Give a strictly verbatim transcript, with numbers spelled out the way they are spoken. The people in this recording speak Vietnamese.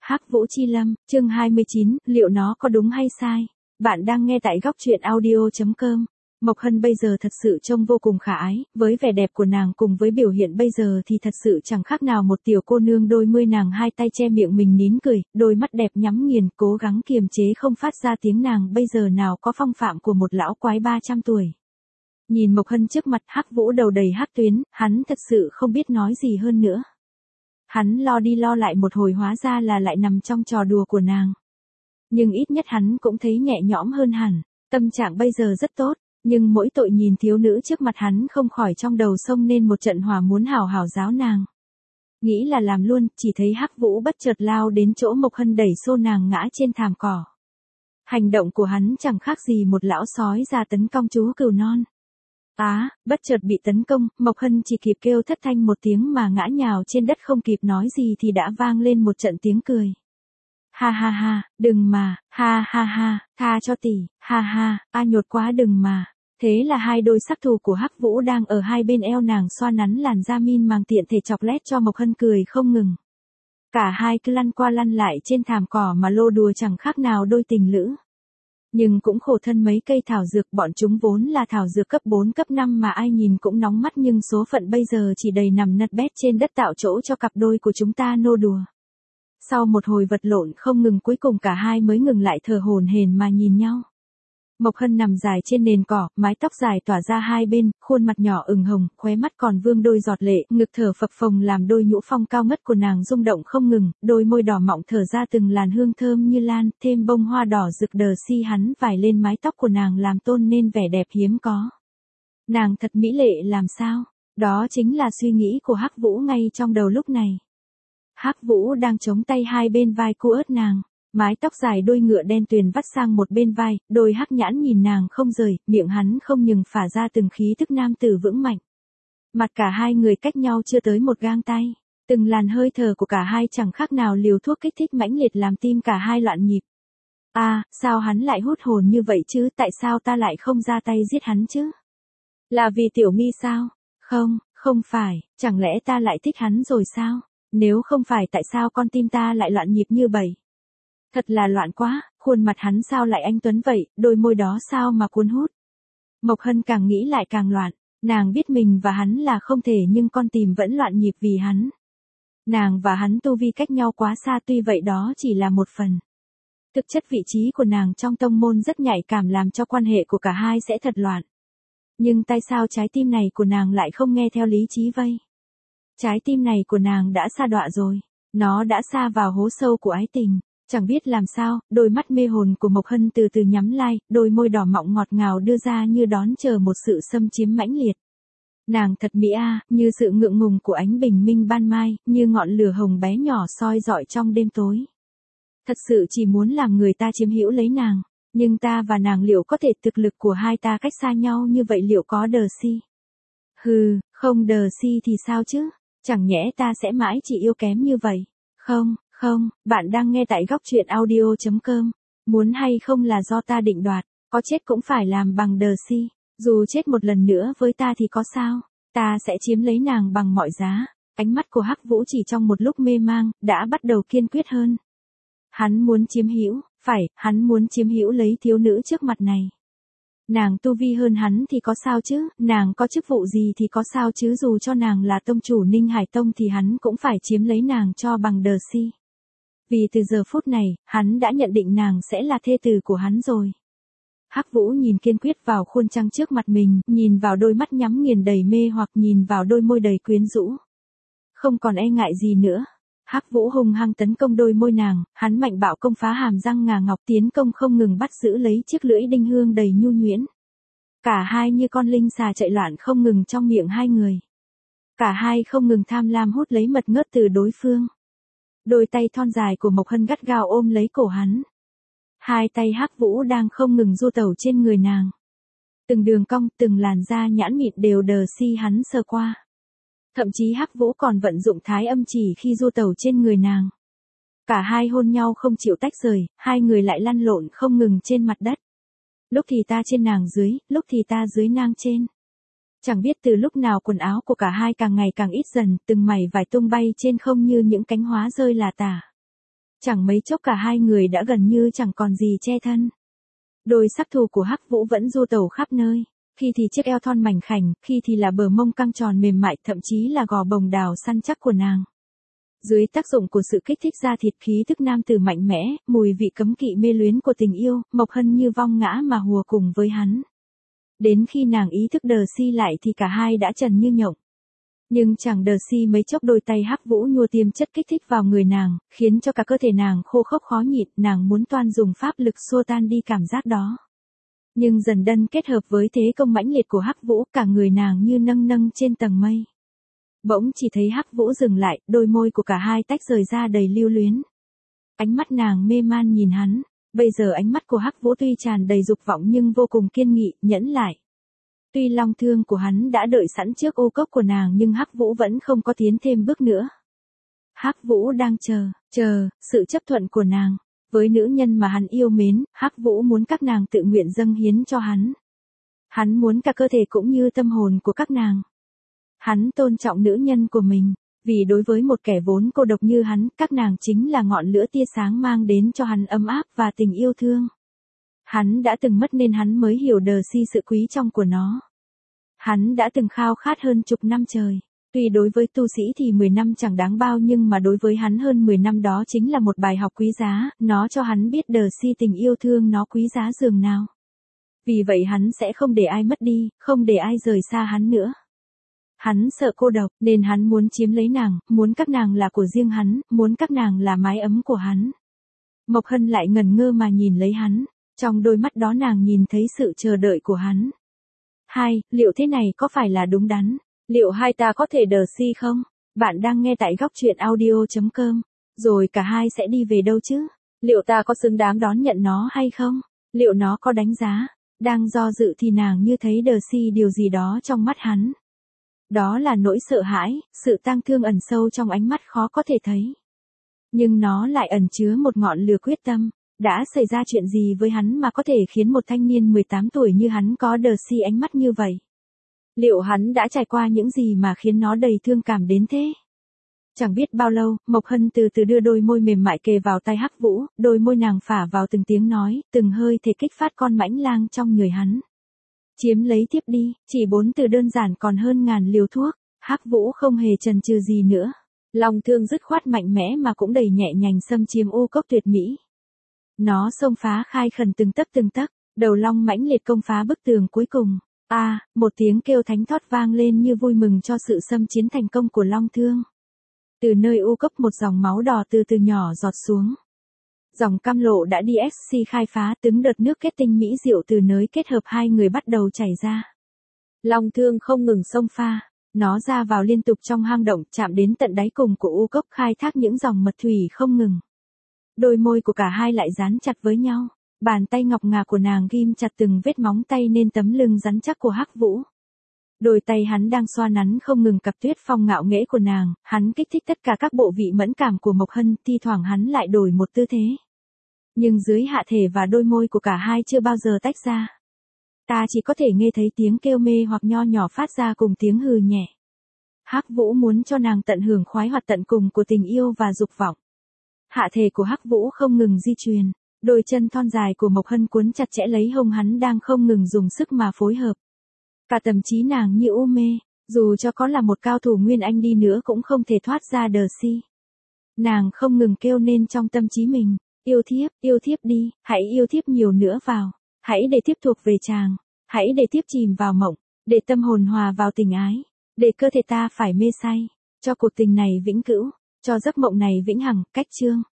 Hắc Vũ Chi Lâm, chương hai mươi chín, liệu nó có đúng hay sai? Bạn đang nghe tại góc truyện audio chấm com. Mộc Hân bây giờ thật sự trông vô cùng khả ái, với vẻ đẹp của nàng cùng với biểu hiện bây giờ thì thật sự chẳng khác nào một tiểu cô nương. Đôi mươi nàng hai tay che miệng mình nín cười, đôi mắt đẹp nhắm nghiền, cố gắng kiềm chế không phát ra tiếng. Nàng bây giờ nào có phong phạm của một lão quái ba trăm tuổi. Nhìn Mộc Hân trước mặt, Hắc Vũ đầu đầy hắc tuyến, hắn thật sự không biết nói gì hơn nữa. Hắn lo đi lo lại một hồi hóa ra là lại nằm trong trò đùa của nàng. Nhưng ít nhất hắn cũng thấy nhẹ nhõm hơn hẳn, tâm trạng bây giờ rất tốt, nhưng mỗi tội nhìn thiếu nữ trước mặt hắn không khỏi trong đầu xông lên một trận hỏa muốn hảo hảo giáo nàng. Nghĩ là làm luôn, chỉ thấy Hắc Vũ bất chợt lao đến chỗ Mộc Hân đẩy xô nàng ngã trên thảm cỏ. Hành động của hắn chẳng khác gì một lão sói già tấn công chú cừu non. Á, bất chợt bị tấn công, Mộc Hân chỉ kịp kêu thất thanh một tiếng mà ngã nhào trên đất, không kịp nói gì thì đã vang lên một trận tiếng cười. Ha ha ha, đừng mà, ha ha ha, tha cho tỷ, ha ha, a nhột quá đừng mà. Thế là hai đôi sắc thù của Hắc Vũ đang ở hai bên eo nàng xoa nắn làn da min màng tiện thể chọc lét cho Mộc Hân cười không ngừng. Cả hai cứ lăn qua lăn lại trên thảm cỏ mà lô đùa chẳng khác nào đôi tình lữ. Nhưng cũng khổ thân mấy cây thảo dược, bọn chúng vốn là thảo dược cấp bốn cấp năm mà ai nhìn cũng nóng mắt, nhưng số phận bây giờ chỉ đầy nằm nật bét trên đất tạo chỗ cho cặp đôi của chúng ta nô đùa. Sau một hồi vật lộn không ngừng, cuối cùng cả hai mới ngừng lại thở hổn hển mà nhìn nhau. Mộc Hân nằm dài trên nền cỏ, mái tóc dài tỏa ra hai bên, khuôn mặt nhỏ ửng hồng, khóe mắt còn vương đôi giọt lệ, ngực thở phập phồng làm đôi nhũ phong cao ngất của nàng rung động không ngừng, đôi môi đỏ mọng thở ra từng làn hương thơm như lan, thêm bông hoa đỏ rực đờ si hắn vải lên mái tóc của nàng làm tôn nên vẻ đẹp hiếm có. Nàng thật mỹ lệ làm sao? Đó chính là suy nghĩ của Hắc Vũ ngay trong đầu lúc này. Hắc Vũ đang chống tay hai bên vai cô ớt nàng. Mái tóc dài đôi ngựa đen tuyền vắt sang một bên vai, đôi hắc nhãn nhìn nàng không rời, miệng hắn không ngừng phả ra từng khí thức nam tử vững mạnh. Mặt cả hai người cách nhau chưa tới một gang tay, từng làn hơi thở của cả hai chẳng khác nào liều thuốc kích thích mãnh liệt làm tim cả hai loạn nhịp. À, sao hắn lại hút hồn như vậy chứ, tại sao ta lại không ra tay giết hắn chứ? Là vì Tiểu Mi sao? Không, không phải, chẳng lẽ ta lại thích hắn rồi sao? Nếu không phải tại sao con tim ta lại loạn nhịp như vậy? Thật là loạn quá, khuôn mặt hắn sao lại anh tuấn vậy, đôi môi đó sao mà cuốn hút. Mộc Hân càng nghĩ lại càng loạn, nàng biết mình và hắn là không thể nhưng con tim vẫn loạn nhịp vì hắn. Nàng và hắn tu vi cách nhau quá xa, tuy vậy đó chỉ là một phần. Thực chất vị trí của nàng trong tông môn rất nhạy cảm làm cho quan hệ của cả hai sẽ thật loạn. Nhưng tại sao trái tim này của nàng lại không nghe theo lý trí vây? Trái tim này của nàng đã sa đọa rồi, nó đã sa vào hố sâu của ái tình. Chẳng biết làm sao, đôi mắt mê hồn của Mộc Hân từ từ nhắm lai, đôi môi đỏ mọng ngọt ngào đưa ra như đón chờ một sự xâm chiếm mãnh liệt. Nàng thật mỹ a, như sự ngượng ngùng của ánh bình minh ban mai, như ngọn lửa hồng bé nhỏ soi rọi trong đêm tối. Thật sự chỉ muốn làm người ta chiếm hữu lấy nàng, nhưng ta và nàng liệu có thể, thực lực của hai ta cách xa nhau như vậy liệu có đờ si? Hừ, không đờ si thì sao chứ, chẳng nhẽ ta sẽ mãi chỉ yêu kém như vậy? Không. Không, bạn đang nghe tại góc truyện audio chấm com. Muốn hay không là do ta định đoạt, có chết cũng phải làm bằng đờ si, dù chết một lần nữa với ta thì có sao, ta sẽ chiếm lấy nàng bằng mọi giá. Ánh mắt của Hắc Vũ chỉ trong một lúc mê mang, đã bắt đầu kiên quyết hơn. Hắn muốn chiếm hữu, phải, hắn muốn chiếm hữu lấy thiếu nữ trước mặt này. Nàng tu vi hơn hắn thì có sao chứ, nàng có chức vụ gì thì có sao chứ, dù cho nàng là tông chủ Ninh Hải Tông thì hắn cũng phải chiếm lấy nàng cho bằng đờ si. Vì từ giờ phút này, hắn đã nhận định nàng sẽ là thê tử của hắn rồi. Hắc Vũ nhìn kiên quyết vào khuôn trăng trước mặt mình, nhìn vào đôi mắt nhắm nghiền đầy mê hoặc, nhìn vào đôi môi đầy quyến rũ. Không còn e ngại gì nữa. Hắc Vũ hung hăng tấn công đôi môi nàng, hắn mạnh bạo công phá hàm răng ngà ngọc, tiến công không ngừng bắt giữ lấy chiếc lưỡi đinh hương đầy nhu nhuyễn. Cả hai như con linh xà chạy loạn không ngừng trong miệng hai người. Cả hai không ngừng tham lam hút lấy mật ngớt từ đối phương. Đôi tay thon dài của Mộc Hân gắt gao ôm lấy cổ hắn. Hai tay Hắc Vũ đang không ngừng du tẩu trên người nàng. Từng đường cong, từng làn da nhãn mịn đều đờ si hắn sờ qua. Thậm chí Hắc Vũ còn vận dụng thái âm chỉ khi du tẩu trên người nàng. Cả hai hôn nhau không chịu tách rời, hai người lại lăn lộn không ngừng trên mặt đất. Lúc thì ta trên nàng dưới, lúc thì ta dưới nàng trên. Chẳng biết từ lúc nào quần áo của cả hai càng ngày càng ít dần, từng mảy vải tung bay trên không như những cánh hoa rơi là tả. Chẳng mấy chốc cả hai người đã gần như chẳng còn gì che thân. Đôi sắc thù của Hắc Vũ vẫn du tẩu khắp nơi, khi thì chiếc eo thon mảnh khảnh, khi thì là bờ mông căng tròn mềm mại, thậm chí là gò bồng đào săn chắc của nàng. Dưới tác dụng của sự kích thích da thịt, khí thức nam tử mạnh mẽ, mùi vị cấm kỵ mê luyến của tình yêu, Mộc Hân như vong ngã mà hùa cùng với hắn. Đến khi nàng ý thức đờ si lại thì cả hai đã trần như nhộng. Nhưng chẳng đờ si mấy chốc, đôi tay Hắc Vũ nhua tiêm chất kích thích vào người nàng, khiến cho cả cơ thể nàng khô khốc khó nhịn, nàng muốn toan dùng pháp lực xua tan đi cảm giác đó. Nhưng dần đân kết hợp với thế công mãnh liệt của Hắc Vũ, cả người nàng như nâng nâng trên tầng mây. Bỗng chỉ thấy Hắc Vũ dừng lại, đôi môi của cả hai tách rời ra đầy lưu luyến. Ánh mắt nàng mê man nhìn hắn, bây giờ ánh mắt của Hắc Vũ tuy tràn đầy dục vọng nhưng vô cùng kiên nghị, nhẫn lại. Tuy long thương của hắn đã đợi sẵn trước ô cốc của nàng nhưng Hắc Vũ vẫn không có tiến thêm bước nữa. Hắc Vũ đang chờ, chờ, sự chấp thuận của nàng. Với nữ nhân mà hắn yêu mến, Hắc Vũ muốn các nàng tự nguyện dâng hiến cho hắn. Hắn muốn cả cơ thể cũng như tâm hồn của các nàng. Hắn tôn trọng nữ nhân của mình, vì đối với một kẻ vốn cô độc như hắn, các nàng chính là ngọn lửa tia sáng mang đến cho hắn ấm áp và tình yêu thương. Hắn đã từng mất nên hắn mới hiểu đờ si sự quý trọng của nó. Hắn đã từng khao khát hơn chục năm trời. Tuy đối với tu sĩ thì mười năm chẳng đáng bao nhưng mà đối với hắn hơn mười năm đó chính là một bài học quý giá, nó cho hắn biết đờ si tình yêu thương nó quý giá dường nào. Vì vậy hắn sẽ không để ai mất đi, không để ai rời xa hắn nữa. Hắn sợ cô độc nên hắn muốn chiếm lấy nàng, muốn các nàng là của riêng hắn, muốn các nàng là mái ấm của hắn. Mộc Hân lại ngần ngơ mà nhìn lấy hắn, trong đôi mắt đó nàng nhìn thấy sự chờ đợi của hắn. Hai, liệu thế này có phải là đúng đắn? Liệu hai ta có thể đờ si không? Bạn đang nghe tại góc truyện audio chấm com. Rồi cả hai sẽ đi về đâu chứ? Liệu ta có xứng đáng đón nhận nó hay không? Liệu nó có đánh giá? Đang do dự thì nàng như thấy đờ si điều gì đó trong mắt hắn. Đó là nỗi sợ hãi, sự tang thương ẩn sâu trong ánh mắt khó có thể thấy. Nhưng nó lại ẩn chứa một ngọn lửa quyết tâm. Đã xảy ra chuyện gì với hắn mà có thể khiến một thanh niên mười tám tuổi như hắn có đờ si ánh mắt như vậy? Liệu hắn đã trải qua những gì mà khiến nó đầy thương cảm đến thế? Chẳng biết bao lâu, Mộc Hân từ từ đưa đôi môi mềm mại kề vào tay Hắc Vũ, đôi môi nàng phả vào từng tiếng nói, từng hơi thể kích phát con mãnh lang trong người hắn. Chiếm lấy tiếp đi, chỉ bốn từ đơn giản còn hơn ngàn liều thuốc. Hắc Vũ không hề chần chừ gì nữa. Lòng thương dứt khoát mạnh mẽ mà cũng đầy nhẹ nhàng xâm chiếm ô cốc tuyệt mỹ. Nó xông phá khai khẩn từng tấc từng tấc, đầu long mãnh liệt công phá bức tường cuối cùng. A, à, một tiếng kêu thánh thót vang lên như vui mừng cho sự xâm chiến thành công của long thương. Từ nơi u cốc một dòng máu đỏ từ từ nhỏ giọt xuống. Dòng cam lộ đã đi ét xê khai phá, từng đợt nước kết tinh mỹ diệu từ nới kết hợp hai người bắt đầu chảy ra. Long thương không ngừng xông pha, nó ra vào liên tục trong hang động, chạm đến tận đáy cùng của u cốc khai thác những dòng mật thủy không ngừng. Đôi môi của cả hai lại dán chặt với nhau, bàn tay ngọc ngà của nàng ghim chặt từng vết móng tay nên tấm lưng rắn chắc của Hắc Vũ. Đôi tay hắn đang xoa nắn không ngừng cặp tuyết phong ngạo nghễ của nàng, hắn kích thích tất cả các bộ vị mẫn cảm của Mộc Hân, thi thoảng hắn lại đổi một tư thế. Nhưng dưới hạ thể và đôi môi của cả hai chưa bao giờ tách ra. Ta chỉ có thể nghe thấy tiếng kêu mê hoặc nho nhỏ phát ra cùng tiếng hừ nhẹ. Hắc Vũ muốn cho nàng tận hưởng khoái hoạt tận cùng của tình yêu và dục vọng. Hạ thể của Hắc Vũ không ngừng di chuyển, đôi chân thon dài của Mộc Hân cuốn chặt chẽ lấy hông hắn đang không ngừng dùng sức mà phối hợp. Cả tâm trí nàng như u mê, dù cho có là một cao thủ nguyên anh đi nữa cũng không thể thoát ra đờ si. Nàng không ngừng kêu nên trong tâm trí mình, yêu thiếp, yêu thiếp đi, hãy yêu thiếp nhiều nữa vào, hãy để thiếp thuộc về chàng, hãy để thiếp chìm vào mộng, để tâm hồn hòa vào tình ái, để cơ thể ta phải mê say, cho cuộc tình này vĩnh cửu, cho giấc mộng này vĩnh hằng. Cách chương